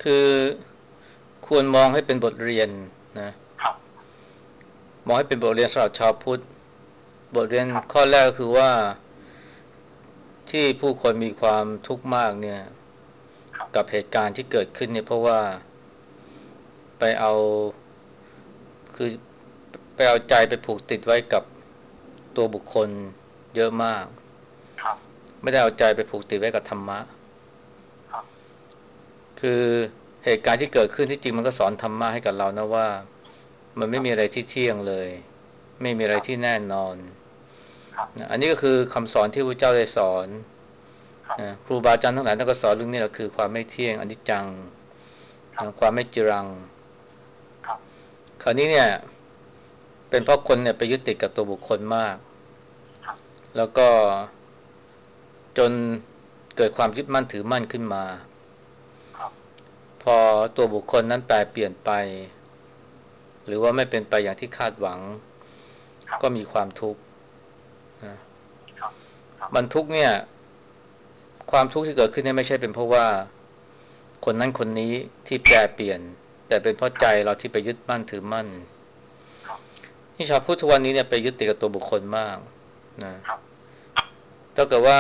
คือควรมองให้เป็นบทเรียนนะครับมองให้เป็นบทเรียนสำหรับชาวพุทธบทเรียนครับข้อแรกก็คือว่าที่ผู้คนมีความทุกข์มากเนี่ยครับกับเหตุการณ์ที่เกิดขึ้นเนี่ยเพราะว่าไปเอาคือไปเอาใจไปผูกติดไว้กับตัวบุคคลเยอะมากครับไม่ได้เอาใจไปผูกติดไว้กับธรรมะครับคือเหตุการณ์ที่เกิดขึ้นที่จริงมันก็สอนธรรมะให้กับเรานะว่ามันคไม่รับมีอะไรที่เที่ยงเลยไม่มีอะไรครับที่แน่นอนครับนะอันนี้ก็คือคำสอนที่พระเจ้าได้สอนครับนะครูบาอาจารย์ทั้งหลายท่านก็สอนเรื่องนี้แหละคือความไม่เที่ยงอนิจจังครับนะความไม่จีรังครับคราวนี้เนี่ยเป็นเพราะคนเนี่ยไปยึดติดกับตัวบุคคลมากครับแล้วก็จนเกิดความยึดมั่นถือมั่นขึ้นมาครับพอตัวบุคคลนั้นแปลเปลี่ยนไปหรือว่าไม่เป็นไปอย่างที่คาดหวังครับก็มีความทุกข์นะครับครับมันทุกข์เนี่ยความทุกข์ที่เกิดขึ้นเนี่ยไม่ใช่เป็นเพราะว่าคนนั้นคนนี้ที่แปลเปลี่ยนแต่เป็นเพราะใจเราที่ไปยึดมั่นถือมั่นครับที่ชาวพุทธทุกวันนี้เนี่ยไปยึดติดกับตัวบุคคลมากนะครับถ้าเกิดว่า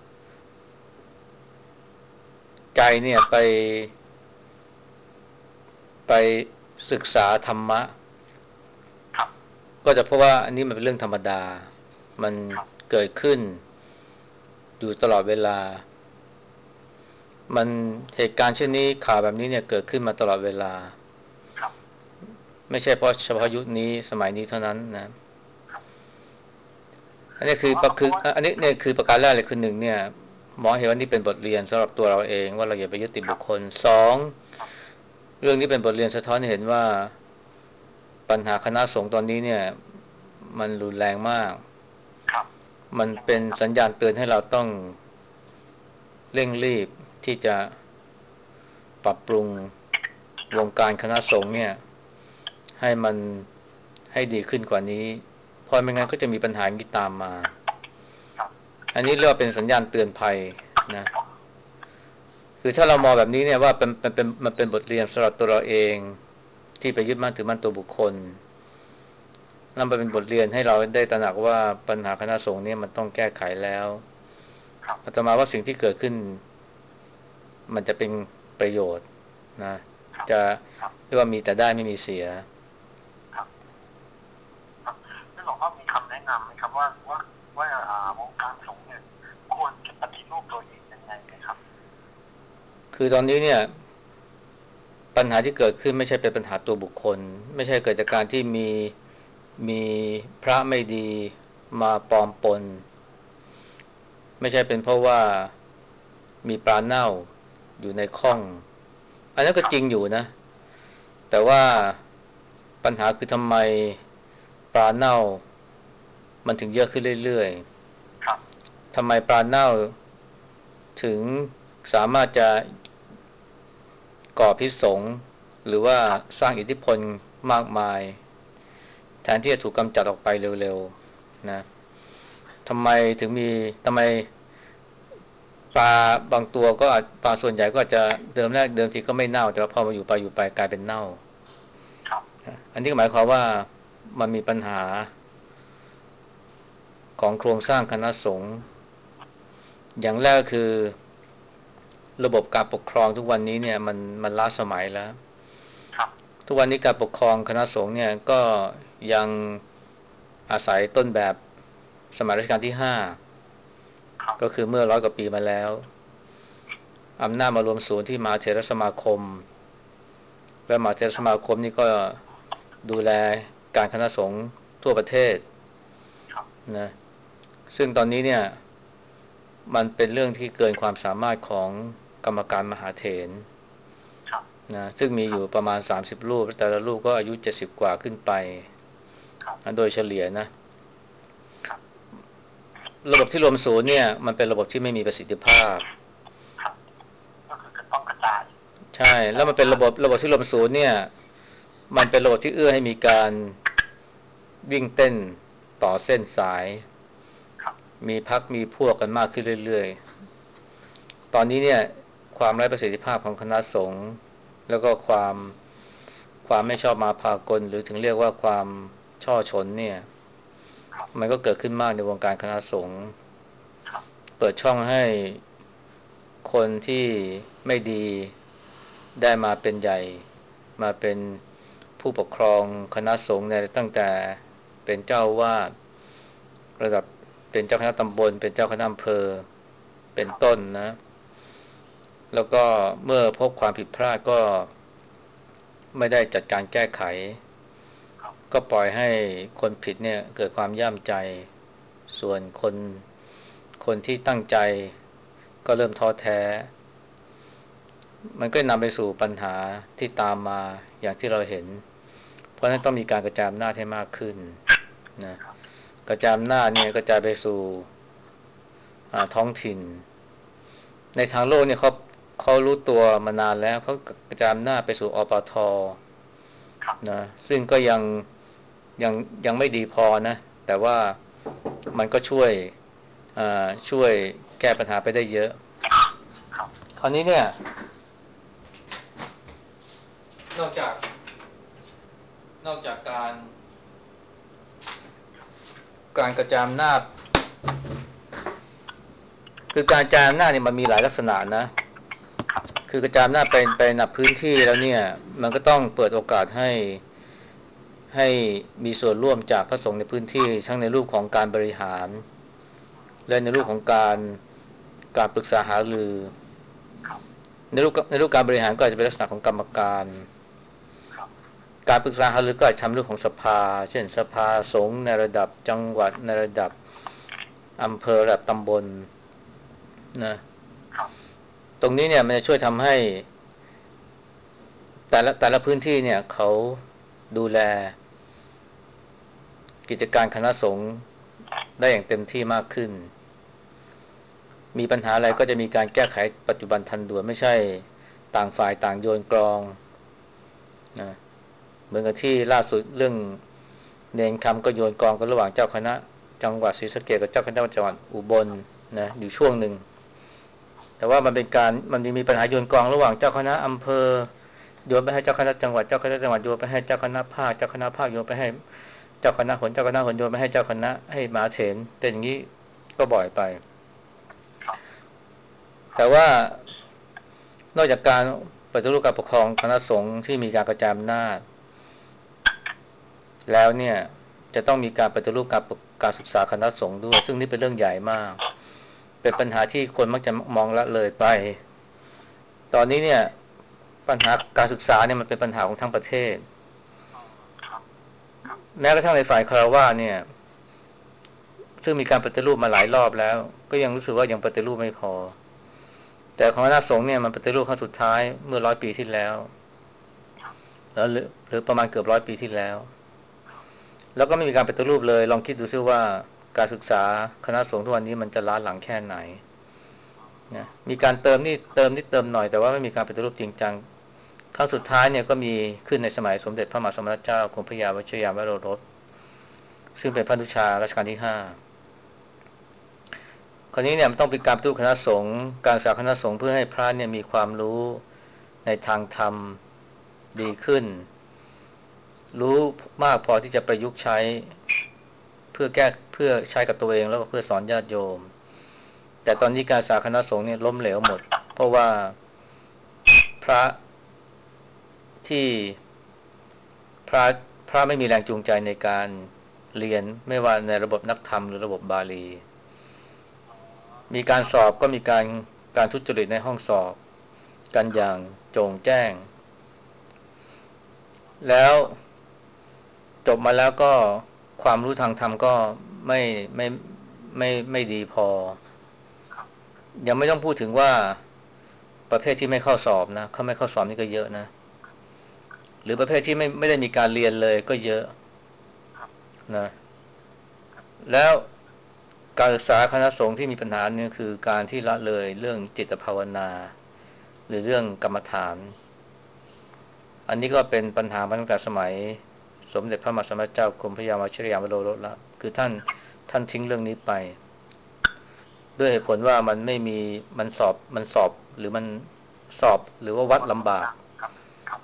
ใจเนี่ยไปศึกษาธรรมะครับก็จะเพราะว่าอันนี้มันเป็นเรื่องธรรมดามันครับเกิดขึ้นอยู่ตลอดเวลามันเหตุการณ์เช่นนี้ข่าวแบบนี้เนี่ยเกิดขึ้นมาตลอดเวลาครับไม่ใช่เพราะเฉครับพาะยุคนี้สมัยนี้เท่านั้นนะครับอันนี้แต่ว่าเพราะว่าอันนี้ครับเนี่ยคือประการแรกเลยคือหนึ่งเนี่ยหมอเห็นว่านี่เป็นบทเรียนสำหรับตัวเราเองว่าเราอย่าไปยึดติดครับบุคคลสองครับเรื่องนี้เป็นบทเรียนสะท้อนให้เห็นว่าปัญหาคณะสงฆ์ตอนนี้เนี่ยมันรุนแรงมากครับมันยังไงเป็นครับสัญญาณเตือนให้เราต้องเร่งรีบที่จะปรับปรุงครับวงการคณะสงฆ์เนี่ยให้มันให้ดีขึ้นกว่านี้เพราะไม่คงั้นรับก็จะมีปัญหาอย่างนี้ตามมาครับอันนี้เรียกว่าเป็นสัญญาณเตือนภัยนะคือถ้าเรามองแบบนี้เนี่ยว่ามันเป็นบทเรียนสำหรับตัวเราเองที่ไปยึดมั่นถือมั่นตัวบุคคลนั่นเป็นบทเรียนให้เราได้ตระหนักว่าปัญหาคณะสงฆ์เนี่ยมันต้องแก้ไขแล้วครับอาตมาว่าสิ่งที่เกิดขึ้นมันจะเป็นประโยชน์นะครับจะครับเรียกว่ามีแต่ได้ไม่มีเสียครับครับแล้วหลวงพ่อมีคำแนะนำไหมครับว่าวงการสงฆ์เนี่ยควรจะปฏิรูปตัวเองยังไงไหมครับคือตอนนี้เนี่ยปัญหาที่เกิดขึ้นไม่ใช่เป็นปัญหาตัวบุคคลไม่ใช่เกิดจากครับการที่มีพระไม่ดีมาปลอมปนไม่ใช่เป็นเพราะว่ามีปลาเน่าอยู่ในคข้องรับอันนั้นก็ครับจริงอยู่นะแต่ว่าครับปัญหาคือทำไมปลาเน่ามันถึงเยอะขึ้นเรื่อยครับๆทำไมปลาเน่าถึงสามารถจะก่อพิษสงหรือว่าครับสร้างอิทธิพลมากมาย แทนที่จะถูกกำจัดออกไปเร็วๆนะทำไมถึงมีทำไมปลาบางตัวก็ปลาส่วนใหญ่ก็อาจจะเดิมทีก็ไม่เน่าแต่ว่าพอมาอยู่ไปกลายเป็นเน่าครับอันนี้ก็หมายความว่ามันมีปัญหาของโครงสร้างคณะสงฆ์อย่างแรกคือระบบการปกครองทุกวันนี้เนี่ยมันล้าสมัยแล้วครับทุกวันนี้การปกครองคณะสงฆ์เนี่ยก็ยังอาศัยต้นแบบสมัยรัชกาลที่5 ครับก็คือเมื่อ100 กว่าปีมาแล้ว อำนาจมารวมศูนย์ที่มหาเถรสมาคมและมหาเถรครับสมาคมนี่ก็ดูแลการคณะสงฆ์ทั่วประเทศครับนะซึ่งตอนนี้เนี่ยมันเป็นเรื่องที่เกินความสามารถของกรรมการมหาเถรครับนะซึ่งมีครับอยู่ประมาณ30รูปแต่ละรูปก็อายุ70กว่าขึ้นไปครับนะโดยเฉลี่ยนะครับระบบที่รวมศูนย์เนี่ยมันเป็นระบบที่ไม่มีประสิทธิภาพครับก็คือจะต้องกระจายใช่กระแล้วมันเป็นจายอำนาจระบบที่รวมศูนย์เนี่ยมันเป็นระบบที่เอื้อให้มีการวิ่งเต้นต่อเส้นสายครับมีพักมีพวกกันมากขึ้นเรื่อยๆ ตอนนี้เนี่ยความไร้ประสิทธิภาพของคณะสงฆ์แล้วก็ความไม่ชอบมาพากลหรือถึงเรียกว่าความช่อฉนเนี่ยครับมันก็เกิดขึ้นมากในวงการคณะสงฆ์ครับเปิดช่องให้คนที่ไม่ดีได้มาเป็นใหญ่มาเป็นผู้ปกครองคณะสงฆ์ในตั้งแต่เป็นเจ้าวาดระดับเป็นเจ้าคณะตำบลเป็นเจ้าคณะอำเภอเป็นครับต้นนะแล้วก็เมื่อพบความผิดพลาดก็ไม่ได้จัดการแก้ไขครับก็ปล่อยให้คนผิดเนี่ยเกิดความย่ำใจส่วนคนที่ตั้งใจก็เริ่มท้อแท้มันก็นำไปสู่ปัญหาที่ตามมาอย่างที่เราเห็นเพราะฉะนั้นต้องมีการกระจายอำนาจให้มากขึ้นนะกระจายอำนาจเนี่ยกระจายไปสู่ท้องถิ่นในทางโลกเนี่ยเขารู้ตัวมานานแล้วเขากระจายอำนาจไปสู่อปทครับนะซึ่งก็ยังยังไม่ดีพอนะแต่ว่ามันก็ช่วยแก้ปัญหาไปได้เยอะครับคราวนี้เนี่ยนอกจากนอกจากการกระจายอำนาจคือการกระจายอำนาจเนี่ยมันมีหลายลักษณะนะคือกระจายอำนาจไปนับพื้นที่แล้วเนี่ยมันก็ต้องเปิดโอกาสให้มีส่วนร่วมจากพระสงฆ์ในพื้นที่ทั้งในรูปของการบริหารและในรูปของการปรึกษาหารือครับในรูปการบริหารก็อาจจะเป็นลักษณะของกรรมการครับการปรึกษาหารือก็อาจจะทำเรื่องของสภาเช่นสภาสงฆ์ในระดับจังหวัดในระดับอำเภอระดับตำบลนะครับตรงนี้เนี่ยมันจะช่วยทำให้แต่ละพื้นที่เนี่ยเขาดูแลกิจการคณะสงฆ์ได้อย่างเต็มที่มากขึ้นมีปัญหาอะไรครับก็จะมีการแก้ไขปัจจุบันทันด่วนไม่ใช่ต่างฝ่ายต่างโยนกลองนะเหมือนกับที่ล่าสุดเรื่องเนนคำก็โยนกลองกันระหว่างเจ้าคณะจังหวัดศรีสะเกษกับเจ้าคณะจังหวัดอุบลนะอยู่ช่วงหนึ่งแต่ว่ามันมีปัญหาโยนกลองระหว่างเจ้าคณะอำเภอโยนไปให้เจ้าคณะจังหวัดเจ้าคณะจังหวัดโยนไปให้เจ้าคณะภาคเจ้าคณะภาคโยนไปให้เจ้าคณะหนเจ้าคณะหนโยนไปให้เจ้าคณะให้มหาเถรเป็นอย่างนี้ก็บ่อยไปครับครับแต่ว่านอกจากการปฏิรูปการปกครองคณะสงฆ์ที่มีการกระจายอำนาจแล้วเนี่ยจะต้องมีการปฏิรูปการศึกษาคณะสงฆ์ด้วยซึ่งนี่เป็นเรื่องใหญ่มากเป็นปัญหาที่คนมักจะมองละเลยไปตอนนี้เนี่ยปัญหาการศึกษาเนี่ยมันเป็นปัญหาของทั้งประเทศครับครับแม้กระทั่งในฝ่ายคารวะเนี่ยซึ่งมีการปฏิรูปมาหลายรอบแล้วก็ยังรู้สึกว่ายังปฏิรูปไม่พอแต่ของคณะสงฆ์เนี่ยมันปฏิรูปครั้งสุดท้ายเมื่อ100 ปีที่แล้วแล้วหรือประมาณเกือบ100 ปีที่แล้วแล้วก็ไม่มีการปฏิรูปเลยลองคิดดูซิว่าการศึกษาคณะสงฆ์ทุกวันนี้มันจะล้าหลังแค่ไหนนะมีการเติมนี่เติมนิดเติมหน่อยแต่ว่าไม่มีการปฏิรูปจริงจังครั้งสุดท้ายเนี่ยก็มีขึ้นในสมัยสมเด็จพระมหาสมณเจ้ากรมพระยาวชิรยานวโรรสซึ่งเป็นพระนุชารัชกาลที่5คราวนี้เนี่ยมันต้องเป็นการปฏิรูปคณะสงฆ์การศึกษาคณะสงฆ์เพื่อให้พระเนี่ยมีความรู้ในทางธรรมดีขึ้นรู้มากพอที่จะประยุกต์ใช้เพื่อใช้กับตัวเองแล้วก็เพื่อสอนญาติโยมแต่ตอนนี้การศึกษาคณะสงฆ์เนี่ยล้มเหลวหมดเพราะว่าพระที่พระพระไม่มีแรงจูงใจในการเรียนไม่ว่าในระบบนักธรรมหรือระบบบาลีมีการสอบก็มีการทุจริตในห้องสอบกันอย่างโจ่งแจ้งแล้วจบมาแล้วก็ความรู้ทางธรรมก็ไม่ไม่ไม่ดีพอยังไม่ต้องพูดถึงว่าประเภทที่ไม่เข้าสอบนะเขาไม่เข้าสอบนี่ก็เยอะนะหรือประเภทที่ไม่ได้มีการเรียนเลยก็เยอะนะแล้วการศึกษาคณะสงฆ์ที่มีปัญหาเนี่ยคือการที่ละเลยเรื่องจิตภาวนาหรือเรื่องกรรมฐานอันนี้ก็เป็นปัญหามาตั้งแต่สมัยสมเด็จพระมหาสมณเจ้ากรมพระยาวชิรยานวโรรสแล้วคือท่านทิ้งเรื่องนี้ไปด้วยเหตุผลว่ามันไม่มีมันสอบหรือมันสอบหรือว่าวัดลำบาก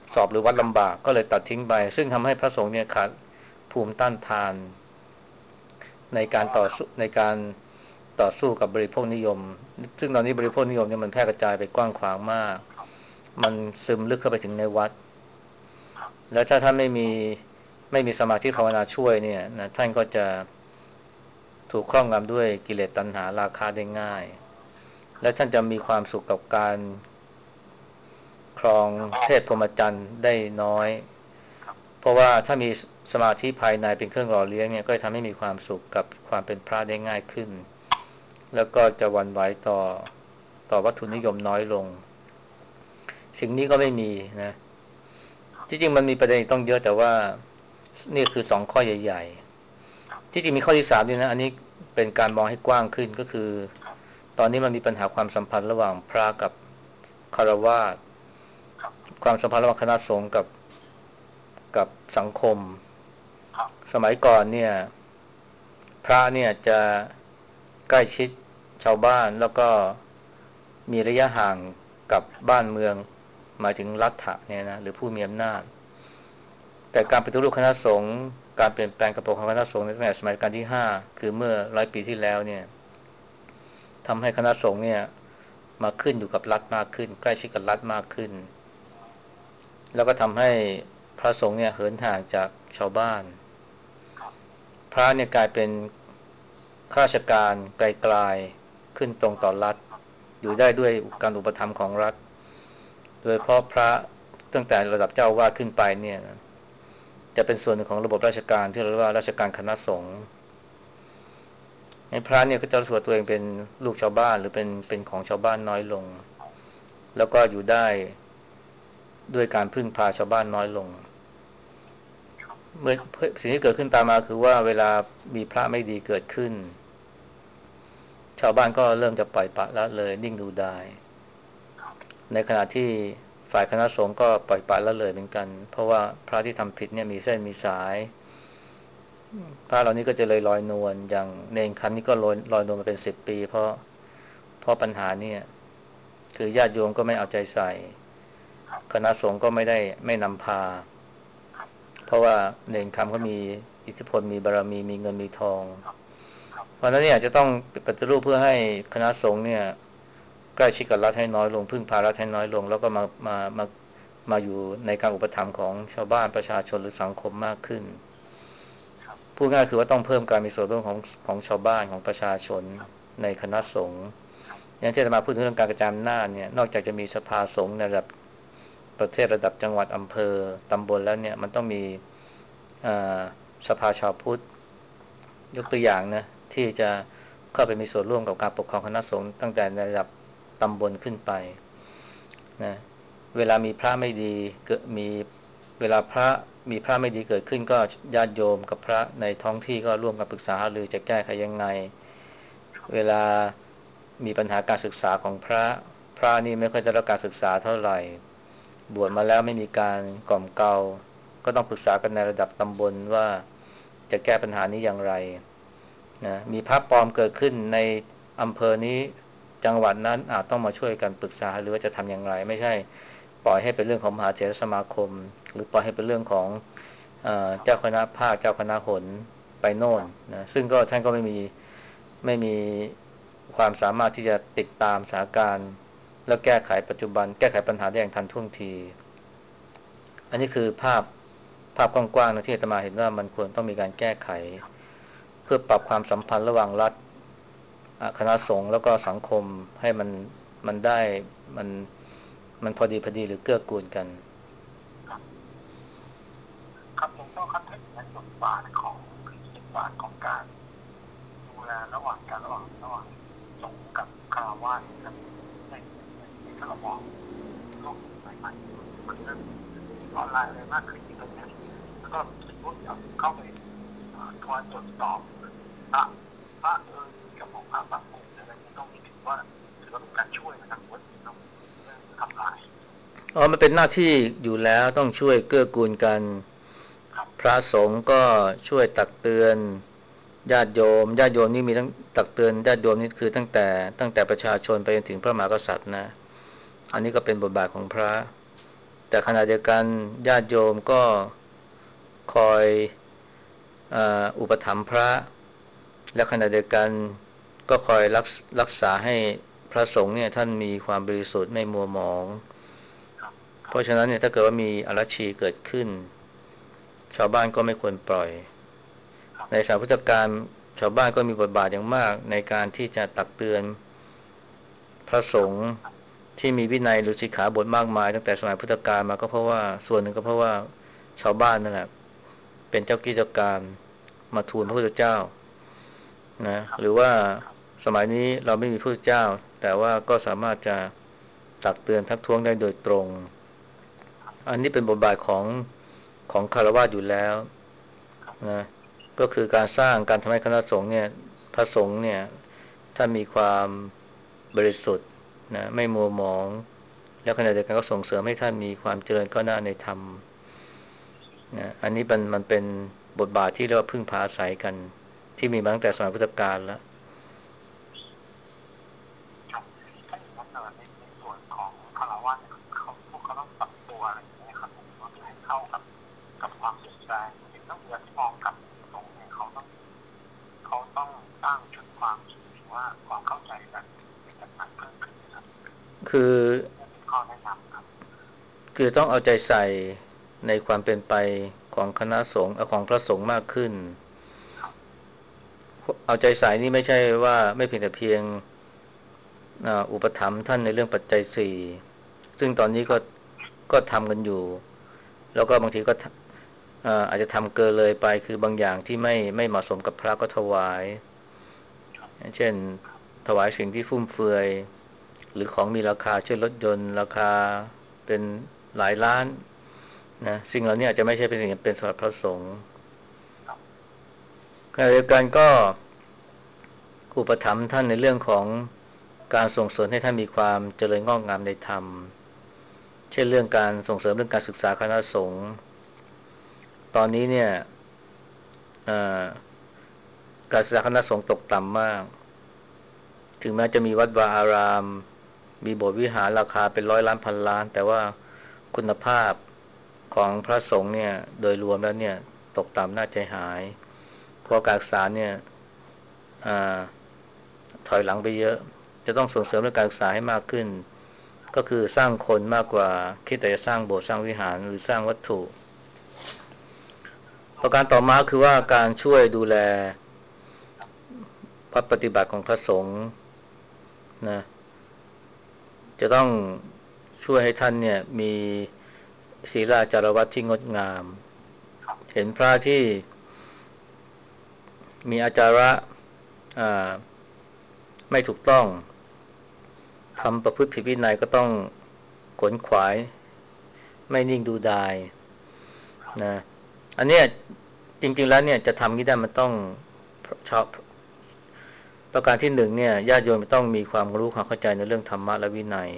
สอบหรือวัดลำบากก็เลยตัดทิ้งไปซึ่งทำให้พระสงฆ์เนี่ยขาดภูมิต้านทานในอ๋อการต่อครับสู้ในการต่อสู้กับบริโภคนิยมซึ่งตอนนี้บริโภคนิยมเนี่ยมันแพร่กระจายไปกว้างขวางมากครับมันซึมลึกเข้าไปถึงในวัดครับแล้วถ้าท่านไม่มีสมาธิภาวนาช่วยเนี่ยนะท่านก็จะถูกครอบงำด้วยกิเลสตัณหาราคะได้ง่ายและท่านจะมีความสุขกับการครองเพศพรหมจรรย์ได้น้อยเพราะว่าถ้ามีสมาธิภายในเป็นเครื่องหล่อเลี้ยงเนี่ยก็จะทำให้มีความสุขกับความเป็นพระได้ง่ายขึ้นแล้วก็จะหวั่นไหวต่อวัตถุนิยมน้อยลงสิ่งนี้ก็ไม่มีนะที่จริงมันมีประเด็นต้องเยอะแต่ว่านี่คือสองข้อใหญ่ๆที่จริงมีข้อที่สามด้วยนะอันนี้เป็นการมองให้กว้างขึ้นก็คือตอนนี้มันมีปัญหาความสัมพันธ์ระหว่างพระกับคารวาสความสัมพันธ์ระหว่างคณะสงฆ์กับสังคมสมัยก่อนเนี่ยพระเนี่ยจะใกล้ชิดชาวบ้านแล้วก็มีระยะห่างกับบ้านเมืองหมายถึงรัฐะเนี่ยนะหรือผู้มีอำนาจแต่การปฏิรูปคณะสงฆ์การเปลี่ยนแปลงกระปกของคณะสงฆ์ในสมัยรัชกาลที่5คือเมื่อ100 ปีที่แล้วเนี่ยทำให้คณะสงฆ์เนี่ยมาขึ้นอยู่กับรัฐมากขึ้นใกล้ชิดกับรัฐมากขึ้นแล้วก็ทำให้พระสงฆ์เนี่ยเหินห่างจากชาวบ้านพระเนี่ยกลายเป็นข้าราชการไกลๆขึ้นตรงต่อรัฐอยู่ได้ด้วยการอุปถัมภ์ของรัฐโดยเพราะพระตั้งแต่ระดับเจ้าวาดขึ้นไปเนี่ยจะเป็นส่วนหนึ่งของระบบราชการที่เรียกว่าราชการคณะสงฆ์ในพระเนี่ยก็จะรู้สึกว่าตัวเองเป็นลูกชาวบ้านหรือเป็นของชาวบ้านน้อยลงแล้วก็อยู่ได้ด้วยการพึ่งพาชาวบ้านน้อยลงเมื่อสิ่งที่เกิดขึ้นตามมาคือว่าเวลามีพระไม่ดีเกิดขึ้นชาวบ้านก็เริ่มจะปล่อยปละละเลยนิ่งดูดายในขณะที่ฝ่ายคณะสงฆ์ก็ปล่อยปละละเลยเหมือนกันเพราะว่าพระที่ทำผิดเนี่ยมีเส้นมีสายพระเหล่านี้ก็จะเลยลอยนวลอย่างเนรคันนี้ก็ลอยนวลมาเป็น10 ปีเพราะปัญหาเนี่ยคือญาติโยมก็ไม่เอาใจใส่คณะสงฆ์ก็ไม่นำพาเพราะว่าเนรคำเขามีอิทธิพลมีบารมีมีเงินมีทองเพราะนั้นเนี่ยจะต้องปฏิรูปเพื่อให้คณะสงฆ์เนี่ยใกล้ชิดกับรัฐให้น้อยลงพึ่งพารัฐให้น้อยลงแล้วก็มาอยู่ในการอุปถัมภ์ของชาวบ้านประชาชนหรือสังคมมากขึ้นพูดง่ายคือว่าต้องเพิ่มการมีส่วนร่วมของชาวบ้านของประชาชนในคณะสงฆ์อย่างที่จะมาพูดถึงเรื่องการกระจายอำนาจเนี่ยนอกจากจะมีสภาสงฆ์ในระดับประเทศระดับจังหวัดอำเภอตำบลแล้วเนี่ยมันต้องมีสภาชาวพุทธยกตัวอย่างนะที่จะเข้าไปมีส่วนร่วมกับการปกครองคณะสงฆ์ตั้งแต่ในระดับตำบลขึ้นไปนะเวลามีพระไม่ดีเกิดเวลามีพระไม่ดีเกิดขึ้นก็ญาติโยมกับพระในท้องที่ก็ร่วมกันปรึกษาหารือจะแก้ไขยังไงเวลามีปัญหาการศึกษาของพระนี่ไม่ค่อยได้รับการศึกษาเท่าไหร่บวชมาแล้วไม่มีการกล่อมเกลาก็ต้องปรึกษากันในระดับตำบลว่าจะแก้ปัญหานี้อย่างไรนะมีพระปลอมเกิดขึ้นในอำเภอนี้จังหวัดนั้นอาจต้องมาช่วยกันปรึกษาหรือว่าจะทำอย่างไรไม่ใช่ปล่อยให้เป็นเรื่องของมหาเถรสมาคมหรือปล่อยให้เป็นเรื่องของเจ้าคณะภาคเจ้าคณะหนไปโน่นนะซึ่งก็ท่านก็ไม่มีความสามารถที่จะติดตามสถานการณ์แล้วแก้ไขปัจจุบันแก้ไขปัญหาได้อย่างทันท่วงทีอันนี้คือภาพกว้างๆนะที่อาตมาเห็นว่ามันควรต้องมีการแก้ไขเพื่อปรับความสัมพันธ์ระหว่างรัฐคณะสงฆ์แล้วก็สังคมให้มันได้มันมันพอดีหรือเกื้อกูลกันครับหลวงพ่อครับถ้าอย่างนั้นบทบาทของบทบาทของการดูแลระหว่างสงฆ์กับคารวะนะครับในถ้าเรามองโลกสมัยใหม่มันเริ่มออนไลน์อะไรมากขึ้นอินเทอร์เน็ตแล้วก็สมมติเข้าไปคอยตรวจสอบพระกับของพระบางองค์อะไรเนี่ยต้องถือว่าเป็นการช่วยนะครับว่าต้องทำลายมันเป็นหน้าที่อยู่แล้วต้องช่วยเกื้อกูลกันพระสงฆ์ก็ช่วยตักเตือนญาติโยมนี่มีทั้งตักเตือนญาติโยมนี่คือตั้งแต่ประชาชนไปจนถึงพระมหากษัตริย์นะอันนี้ก็เป็นบทบาทของพระแต่ขณะเดียวกันญาติโยมก็คอยอุปถัมภ์พระและขณะเดียวกันก็คอยรักษาให้พระสงฆ์เนี่ยท่านมีความบริสุทธิ์ไม่มัวหมองเพราะฉะนั้นเนี่ยถ้าเกิดว่ามีอรชีเกิดขึ้นชาวบ้านก็ไม่ควรปล่อยในสมัยพุทธกาลชาวบ้านก็มีบทบาทอย่างมากในการที่จะตักเตือนพระสงฆ์ที่มีวินัยหรือสิกขาบทมากมายตั้งแต่สมัยพุทธกาลมาก็เพราะว่าส่วนหนึ่งก็เพราะว่าชาวบ้านนั่นแหละเป็นเจ้ากิจการมาทูลพระพุทธเจ้านะหรือว่าสมัยนี้เราไม่มีพระพุทธเจ้าแต่ว่าก็สามารถจะตักเตือนทักท้วงได้โดยตรงอันนี้เป็นบทบาทของคฤหัสถ์อยู่แล้วนะก็คือการสร้างการทำให้คณะสงฆ์เนี่ยพระสงฆ์เนี่ยถ้ามีความบริสุทธิ์นะไม่มัวหมองแล้วขณะเดียวกันก็ส่งเสริมให้ท่านมีความเจริญก้าวหน้าในธรรมนะอันนี้มันเป็นบทบาทที่เรียกว่าพึ่งพาอาศัยกันที่มีมาตั้งแต่สมัยพุทธกาลแล้วครับถ้าอย่างนั้นในส่วนของคารวะเนี่ยเขาพวกเขาต้องปรับตัวอะไรอย่างเงี้ยครับผมว่าเพื่อให้เข้ากับความเปลี่ยนแปลงเห็นต้องเรียนที่มองกับตรงเนี่ยเขาต้องสร้างจุดความคิดหรือว่าความเข้าใจแบบไหนเพิ่มขึ้นนะครับคือเป็นข้อแนะนำครับคือต้องเอาใจใส่ในความเป็นไปของคณะสงฆ์ของพระสงฆ์มากขึ้นเอาใจใส่นี่ไม่ใช่ว่าไม่เพียงแต่เพียงอุปถัมภ์ท่านในเรื่องปัจจัยสี่ซึ่งตอนนี้ก็ทำกันอยู่แล้วก็บางทีก็อาจจะทำเกินเลยไปคือบางอย่างที่ไม่เหมาะสมกับพระก็ถวายเช่นถวายสิ่งที่ฟุ่มเฟือยหรือของมีราคาเช่นรถยนต์ราคาเป็นหลายล้านนะสิ่งเหล่านี้อาจจะไม่ใช่เป็นสิ่งเป็นสำหรับพระสงฆ์ขณะเดียวกันก็อุปถัมภ์ท่านในเรื่องของการส่งเสริมให้ท่านมีความเจริญงอกงามในธรรมเช่นเรื่องการส่งเสริมเรื่องการศึกษาคณะสงฆ์ตอนนี้เนี่ยการศึกษาคณะสงฆ์ตกต่ำมากถึงแม้จะมีวัดวาอารามมีโบสถ์วิหารราคาเป็นร้อยล้านพันล้านแต่ว่าคุณภาพของพระสงฆ์เนี่ยโดยรวมแล้วเนี่ยตกต่ำน่าใจหายเพราะการศึกษาเนี่ยถอยหลังไปเยอะจะต้องส่งเสริมเรื่องการศึกษาให้มากขึ้นก็คือสร้างคนมากกว่าคิดแต่จะสร้างโบสถ์สร้างวิหารหรือสร้างวัตถุประการต่อมาคือว่าการช่วยดูแลพระปฏิบัติของพระสงฆ์นะจะต้องช่วยให้ท่านเนี่ยมีศีลจารวัตที่งดงามเห็นพระที่มีอาจาระไม่ถูกต้องทำประพฤติผิดวินัยก็ต้องขวนขวายไม่นิ่งดูดายนะอันเนี้ยจริงๆแล้วเนี่ยจะทำนี้ได้มันต้องชอบประการที่หนึ่งเนี่ยญาติโยมต้องมีความรู้ความเข้าใจในเรื่องธรรมะและวินัย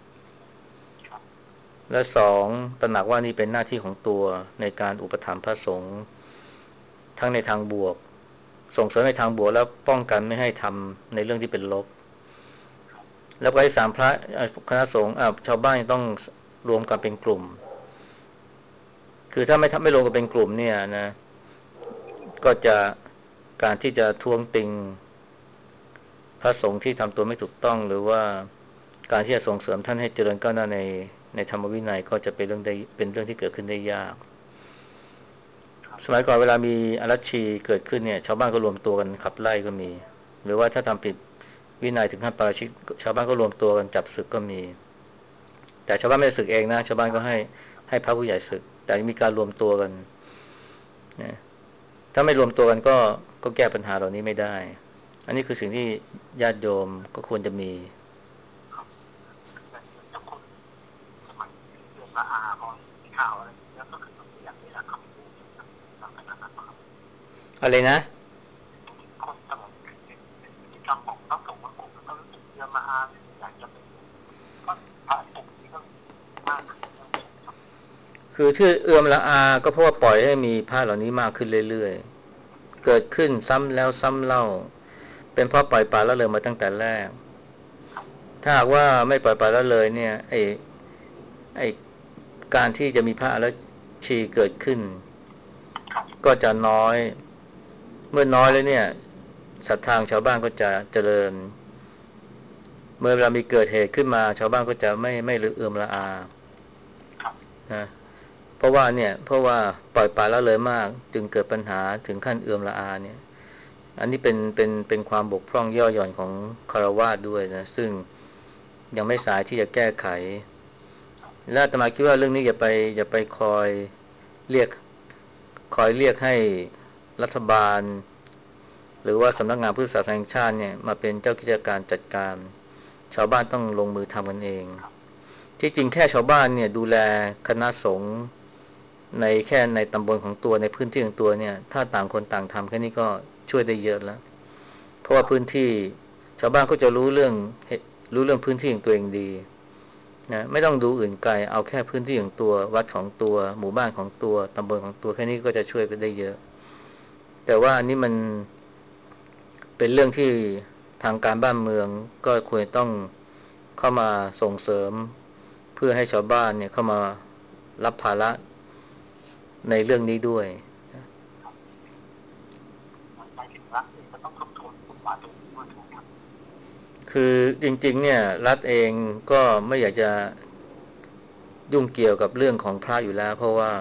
และสองตระหนักว่านี่เป็นหน้าที่ของตัวในการอุปถัมภ์พระสงฆ์ทั้งในทางบวกส่งเสริมในทางบวกแล้วป้องกันไม่ให้ทำในเรื่องที่เป็นลบแล้วก็ที่สามพระคณะสงฆ์ชาวบ้านต้องรวมกันเป็นกลุ่มคือถ้าไม่รวมกันเป็นกลุ่มเนี่ยนะก็จะการที่จะท้วงติงพระสงฆ์ที่ทำตัวไม่ถูกต้องหรือว่าการที่จะส่งเสริมท่านให้เจริญก้าวหน้าในธรรมวินัยก็จะเป็นเรื่องที่เกิดขึ้นได้ยากสมัยก่อนเวลามีอรัชชีเกิดขึ้นเนี่ยชาวบ้านก็รวมตัวกันขับไล่ก็มีหรือว่าถ้าทำผิดวินัยถึงขั้นปาราชิกชาวบ้านก็รวมตัวกันจับศึกก็มีแต่ชาวบ้านไม่ได้ศึกเองนะชาวบ้านก็ให้พระผู้ใหญ่ศึกแต่มีการรวมตัวกันนะถ้าไม่รวมตัวกันก็แก้ปัญหาเหล่านี้ไม่ได้อันนี้คือสิ่งที่ญาติโยมก็ควรจะมีอย่างทุกคนสมัยที่เรียนมาพอมีข่าวอะไรเยอะก็คือต้องอย่างนี้แหละครับพูดลักษณะนั้นครับอะไรนะคนสมัยเป็นพฤติกรรมของนักสงฆ์บางกลุ่มแล้วก็รู้สึกเยอะมาอยากจะเป็นก็พระกลุ่มนี้ก็มากขึ้นเรื่อยๆครับคือชื่อเอื้อมละอาก็เพราะว่าปล่อยให้มีพระเหล่านี้มากขึ้นเรื่อยๆเกิดขึ้นซ้ำแล้วซ้ำเล่าเป็นเพราะปล่อยปละละเลยมาตั้งแต่แรกถ้าหากว่าไม่ปล่อยปละละเลยเนี่ยไอ้การที่จะมีพระอรชีเกิดขึ้นครับก็จะน้อยเมื่อน้อยแล้วเนี่ยศรัทธาของชาวบ้านก็จะเจริญเมื่อเวลามีเกิดเหตุขึ้นมาชาวบ้านก็จะไม่เอื่อมละอาครับนะเพราะว่าปล่อยปละละเลยมากจึงเกิดปัญหาถึงขั้นเอื่อมละอาเนี่ยอันนี้เป็นความบกพร่องย่อหย่อนของคฤหัสถ์ด้วยนะซึ่งยังไม่สายที่จะแก้ไขและอาตมาคิดว่าเรื่องนี้อย่าไปเรียกเรียกให้รัฐบาลหรือว่าสำนักงานพุทธศาสนาแห่งชาติเนี่ยมาเป็นเจ้ากิจการจัดการชาวบ้านต้องลงมือทำกันเองที่จริงแค่ชาวบ้านเนี่ยดูแลคณะสงฆ์ในตำบลของตัวในพื้นที่ของตัวเนี่ยถ้าต่างคนต่างทำแค่นี้ก็ช่วยได้เยอะแล้วเพราะว่าพื้นที่ชาวบ้านก็จะรู้เรื่องพื้นที่ของตัวเองดีนะไม่ต้องดูอื่นไกลเอาแค่พื้นที่ของตัววัดของตัวหมู่บ้านของตัวตำบลของตัวแค่นี้ก็จะช่วยไปได้เยอะแต่ว่าอันนี้มันเป็นเรื่องที่ทางการบ้านเมืองก็ควรต้องเข้ามาส่งเสริมเพื่อให้ชาวบ้านเนี่ยเข้ามารับภาระในเรื่องนี้ด้วยหมายถึงรัฐเองก็ต้องทบทวนกฎหมายตัวนี้ด้วยนะครับคือจริงๆเนี่ยรัฐเองก็ไม่อยากจะยุ่งเกี่ยวกับเรื่องของพระอยู่แล้ว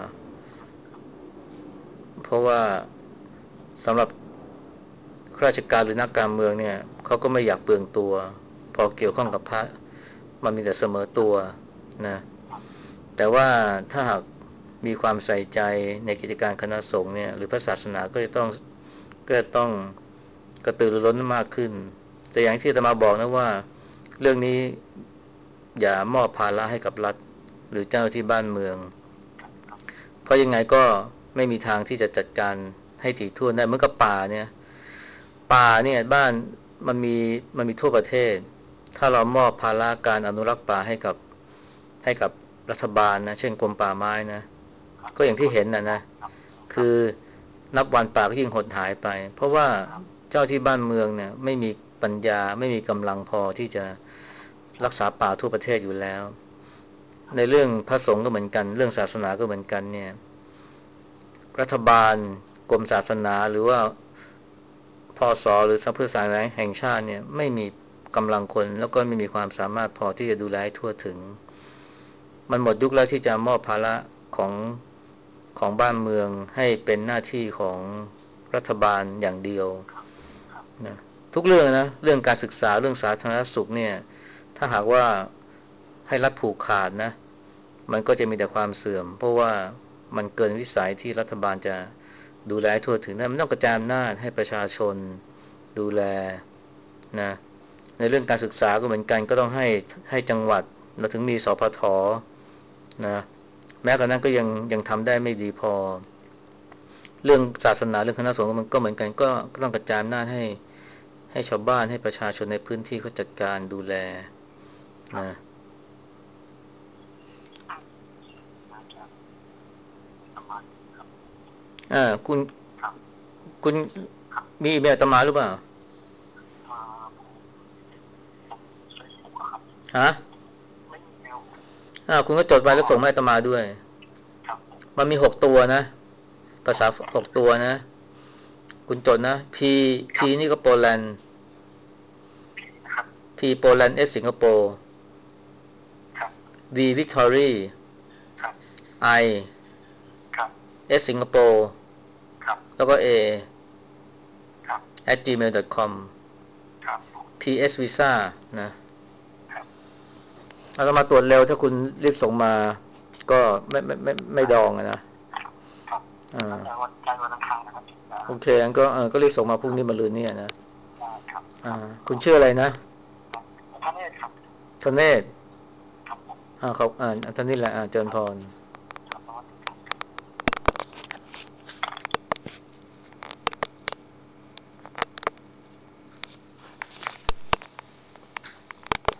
เพราะว่าสำหรับข้าราชการหรือนักการเมืองเนี่ยเขาก็ไม่อยากเปลืองตัวพอเกี่ยวข้องกับพระมันมีแต่เสมอตัวนะแต่ว่าถ้าหากมีความใส่ใจในกิจการคณะสงฆ์เนี่ยหรือพระศาสนาก็ต้องกระตือรือร้นมากขึ้นแต่อย่างที่อาตมาบอกนะว่าเรื่องนี้อย่ามอบภาระให้กับรัฐหรือเจ้าหน้าที่บ้านเมืองเพราะยังไงก็ไม่มีทางที่จะจัดการให้ถี่ถ้วนได้เหมือนกับป่าเนี่ยบ้านมันมีมันมีทั่วประเทศถ้าเรามอบภาระการอนุรักษ์ป่าให้กับรัฐบาลนะเช่นกรมป่าไม้นะก็อย่างที่เห็นนะคือนับวันป่าก็ยิ่งหดหายไปเพราะว่าเจ้าที่บ้านเมืองเนี่ยไม่มีปัญญาไม่มีกำลังพอที่จะรักษาป่าทั่วประเทศอยู่แล้วในเรื่องพระสงฆ์ก็เหมือนกันเรื่องศาสนาก็เหมือนกันเนี่ยรัฐบาลกรมศาสนาหรือว่าพศหรือสภาศาสนาแห่งชาติเนี่ยไม่มีกำลังคนแล้วก็ไม่มีความสามารถพอที่จะดูแลทั่วถึงมันหมดยุคแล้วที่จะมอบภาระของของบ้านเมืองให้เป็นหน้าที่ของรัฐบาลอย่างเดียวนะทุกเรื่องนะเรื่องการศึกษาเรื่องสาธารณสุขเนี่ยถ้าหากว่าให้รัฐผูกขาดนะมันก็จะมีแต่ความเสื่อมเพราะว่ามันเกินวิสัยที่รัฐบาลจะดูแลทั่วถึงได้มันต้องกระจายอำนาจให้ประชาชนดูแลนะในเรื่องการศึกษาก็เหมือนกันก็ต้องให้จังหวัดเราถึงมีสพทนะแม้กระนั้นก็ยังทำได้ไม่ดีพอเรื่องศาสนาเรื่องคณะสงฆ์มันก็เหมือนกันก็ต้องกระจายอำนาจให้ชาวบ้านให้ประชาชนในพื้นที่เขาจัดการดูแลนะน่าจะประมาณนี้ครับคุณครับคุณครับมีอีเมลอาตมาหรือเปล่าผมผมเฟซบุ๊กอะครับฮะไม่มีเมลคุณก็จดไว้แล้วส่งมาให้อาตมาด้วยครับผมมันมี6 ตัวนะภาษา6 ตัวนะคุณจดนะ P ครับนี่ก็โปแลนด์พีนะครับ P โปแลนด์ S สิงคโปร์ครับ V วิกตอรีครับ I ครับ S สิงคโปร์ครับแล้วก็ A ครับ @gmail.com ครับ PS Visa นะครับเอามาตรวจเร็วถ้าคุณรีบส่งมาก็ไม่ดองนะครับอ่าน่าจะวันอังคารนะครับถึงจะโอเคงั้นก็รีบส่งมาพรุ่งนี้มะรืนนี้นะได้ครับครับคุณชื่ออะไรนะท่านเอกครับธเนศครับผมเขาท่านนี่แหละเจริญพร